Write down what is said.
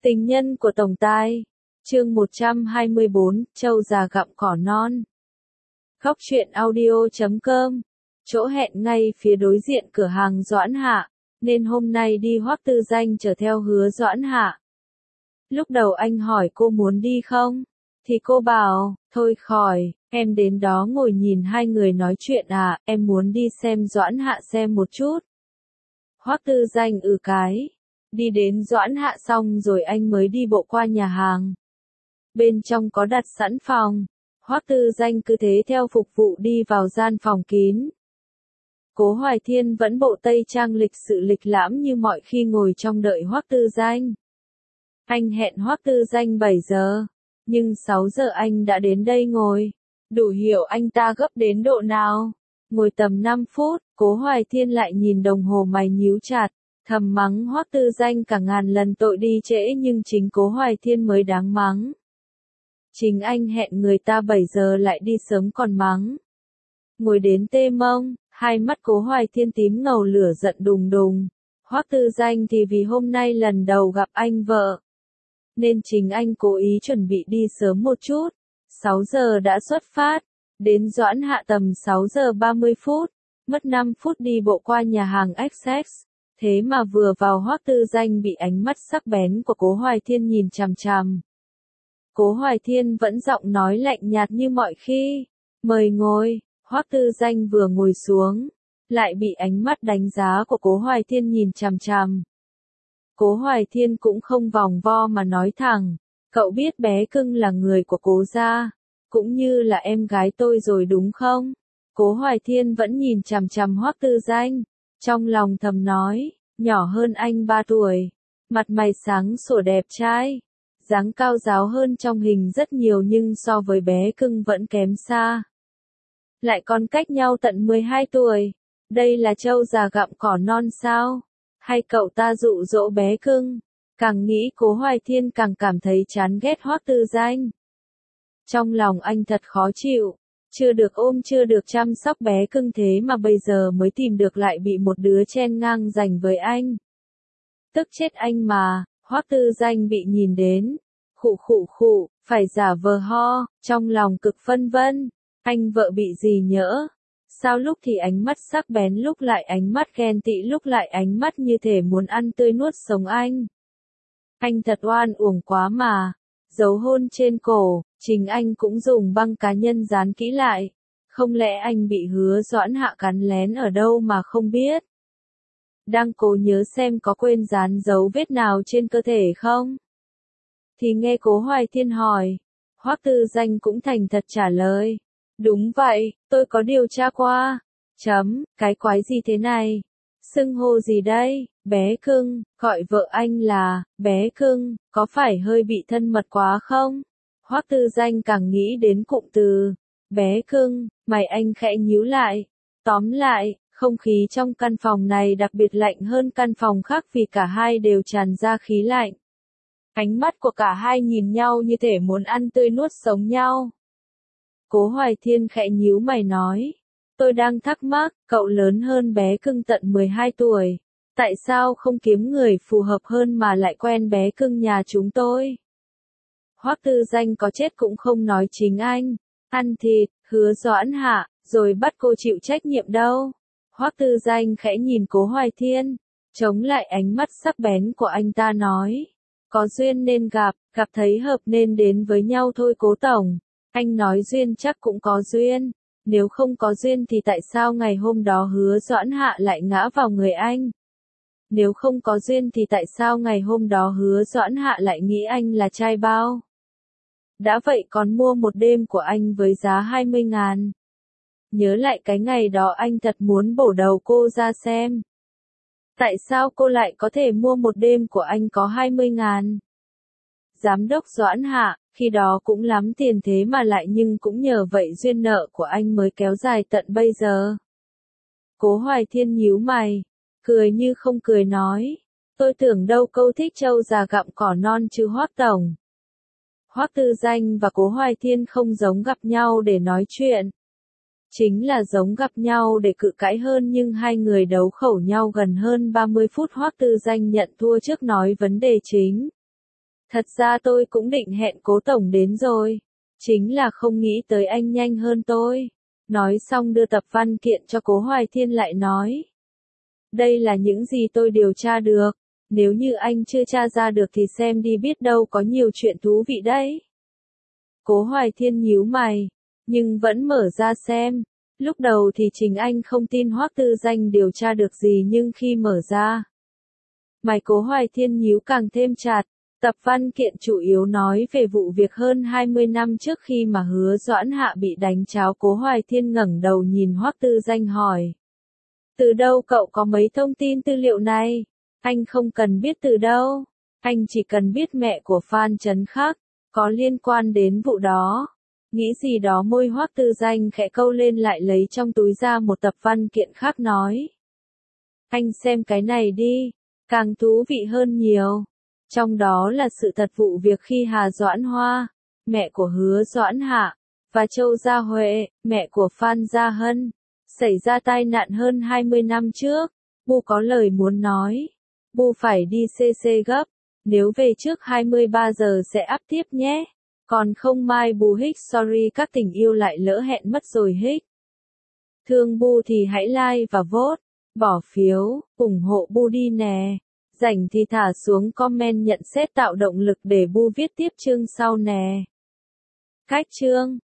Tình nhân của Tổng Tài. Chương 124, Trâu già gặm cỏ non. Góc truyện audio.com. Chỗ hẹn ngay phía đối diện cửa hàng Doãn Hạ, nên hôm nay đi Hoắc Tư Danh chở theo Hứa Doãn Hạ. Lúc đầu anh hỏi cô muốn đi không? Thì cô bảo, thôi khỏi, em đến đó ngồi nhìn hai người nói chuyện à, em muốn đi xem Doãn Hạ xem một chút. Hoắc Tư Danh cái. Đi đến Doãn Hạ xong rồi anh mới đi bộ qua nhà hàng. Bên trong có đặt sẵn phòng. Hoắc Tư Danh cứ thế theo phục vụ đi vào gian phòng kín. Cố Hoài Thiên vẫn bộ tây trang lịch sự lịch lãm như mọi khi ngồi trong đợi Hoắc Tư Danh. Anh hẹn Hoắc Tư Danh 7 giờ, nhưng 6 giờ anh đã đến đây ngồi. Đủ hiểu anh ta gấp đến độ nào. Ngồi tầm 5 phút, Cố Hoài Thiên lại nhìn đồng hồ mày nhíu chặt, thầm mắng Hoắc Tư Danh cả ngàn lần tội đi trễ nhưng chính Cố Hoài Thiên mới đáng mắng. Chính anh hẹn người ta 7 giờ lại đi sớm còn mắng. Ngồi đến tê mông, hai mắt Cố Hoài Thiên tím ngầu lửa giận đùng đùng. Hoắc Tư Danh thì vì hôm nay lần đầu gặp anh vợ, nên chính anh cố ý chuẩn bị đi sớm một chút. 6 giờ đã xuất phát, đến Doãn Hạ tầm 6 giờ 30 phút, mất 5 phút đi bộ qua nhà hàng XX. Thế mà vừa vào Hoắc Tư Danh bị ánh mắt sắc bén của Cố Hoài Thiên nhìn chằm chằm. Cố Hoài Thiên vẫn giọng nói lạnh nhạt như mọi khi. Mời ngồi. Hoắc Tư Danh vừa ngồi xuống, lại bị ánh mắt đánh giá của Cố Hoài Thiên nhìn chằm chằm. Cố Hoài Thiên cũng không vòng vo mà nói thẳng. Cậu biết bé cưng là người của Cố gia, cũng như là em gái tôi rồi đúng không? Cố Hoài Thiên vẫn nhìn chằm chằm Hoắc Tư Danh. Trong lòng thầm nói, nhỏ hơn anh 3 tuổi, mặt mày sáng sủa đẹp trai, dáng cao ráo hơn trong hình rất nhiều nhưng so với bé cưng vẫn kém xa. Lại còn cách nhau tận 12 tuổi, đây là trâu già gặm cỏ non sao? Hay cậu ta dụ dỗ bé cưng? Càng nghĩ Cố Hoài Thiên càng cảm thấy chán ghét Hoắc Tư Danh. Trong lòng anh thật khó chịu. Chưa được ôm chưa được chăm sóc bé cưng thế mà bây giờ mới tìm được lại bị một đứa chen ngang giành với anh. Tức chết anh mà. Hoắc Tư Danh bị nhìn đến. Khụ, phải giả vờ ho, trong lòng cực phân vân. Anh vợ bị gì nhỡ? Sao lúc thì ánh mắt sắc bén lúc lại ánh mắt ghen tị lúc lại ánh mắt như thể muốn ăn tươi nuốt sống anh. Anh thật oan uổng quá mà. Dấu hôn trên cổ, chính anh cũng dùng băng cá nhân dán kỹ lại. Không lẽ anh bị Hứa Doãn Hạ cắn lén ở đâu mà không biết? Đang cố nhớ xem có quên dán dấu vết nào trên cơ thể không? Thì nghe Cố Hoài Thiên hỏi. Hoắc Tư Danh cũng thành thật trả lời. Đúng vậy, tôi có điều tra qua. Cái quái gì thế này? Xưng hô gì đây? Bé cưng, gọi vợ anh là bé cưng, có phải hơi bị thân mật quá không? Hoắc Tư Danh càng nghĩ đến cụm từ bé cưng, mày anh khẽ nhíu lại. Tóm lại, không khí trong căn phòng này đặc biệt lạnh hơn căn phòng khác vì cả hai đều tràn ra khí lạnh. Ánh mắt của cả hai nhìn nhau như thể muốn ăn tươi nuốt sống nhau. Cố Hoài Thiên khẽ nhíu mày nói. Tôi đang thắc mắc, cậu lớn hơn bé cưng tận 12 tuổi. Tại sao không kiếm người phù hợp hơn mà lại quen bé cưng nhà chúng tôi? Hoắc Tư Danh có chết cũng không nói chính anh. Ăn thịt, Hứa Doãn Hạ, rồi bắt cô chịu trách nhiệm đâu. Hoắc Tư Danh khẽ nhìn Cố Hoài Thiên, chống lại ánh mắt sắc bén của anh ta nói. Có duyên nên gặp thấy hợp nên đến với nhau thôi Cố Tổng. Anh nói duyên chắc cũng có duyên. Nếu không có duyên thì tại sao ngày hôm đó Hứa Doãn Hạ lại ngã vào người anh? Nếu không có duyên thì tại sao ngày hôm đó Hứa Doãn Hạ lại nghĩ anh là trai bao? Đã vậy còn mua một đêm của anh với giá 20.000. Nhớ lại cái ngày đó anh thật muốn bổ đầu cô ra xem. Tại sao cô lại có thể mua một đêm của anh có 20.000? Giám đốc Doãn Hạ, khi đó cũng lắm tiền thế mà lại nhưng cũng nhờ vậy duyên nợ của anh mới kéo dài tận bây giờ. Cố Hoài Thiên nhíu mày, cười như không cười nói. Tôi tưởng đâu câu thích trâu già gặm cỏ non chứ Hoắc Tổng. Hoắc Tư Danh và Cố Hoài Thiên không giống gặp nhau để nói chuyện. Chính là giống gặp nhau để cự cãi hơn nhưng hai người đấu khẩu nhau gần hơn 30 phút Hoắc Tư Danh nhận thua trước nói vấn đề chính. Thật ra tôi cũng định hẹn cố tổng đến rồi. Chính là không nghĩ tới anh nhanh hơn tôi. Nói xong đưa tập văn kiện cho Cố Hoài Thiên lại nói. Đây là những gì tôi điều tra được. Nếu như anh chưa tra ra được thì xem đi, biết đâu có nhiều chuyện thú vị đấy. Cố Hoài Thiên nhíu mày, nhưng vẫn mở ra xem. Lúc đầu thì chính anh không tin Hoắc Tư Danh điều tra được gì, nhưng khi mở ra, mày Cố Hoài Thiên nhíu càng thêm chặt. Tập văn kiện chủ yếu nói về vụ việc hơn 20 năm trước khi mà Hứa Doãn Hạ bị đánh tráo. Cố Hoài Thiên ngẩng đầu nhìn Hoắc Tư Danh hỏi. Từ đâu cậu có mấy thông tin tư liệu này? Anh không cần biết từ đâu. Anh chỉ cần biết mẹ của Phan Chấn Khắc có liên quan đến vụ đó. Nghĩ gì đó, môi Hoắc Tư Danh khẽ câu lên, lại lấy trong túi ra một tập văn kiện khác nói. Anh xem cái này đi, càng thú vị hơn nhiều. Trong đó là sự thật vụ việc khi Hà Doãn Hoa, mẹ của Hứa Doãn Hạ, và Châu Gia Huệ, mẹ của Phan Gia Hân, xảy ra tai nạn hơn 20 năm trước. Bu có lời muốn nói. Bu phải đi CC gấp. Nếu về trước 23 giờ sẽ up tiếp nhé. Còn không mai Bu hích sorry, các tình yêu lại lỡ hẹn mất rồi hích. Thương Bu thì hãy like và vote, bỏ phiếu, ủng hộ Bu đi nè. Rảnh thì thả xuống comment nhận xét tạo động lực để Bu viết tiếp chương sau nè. Cách chương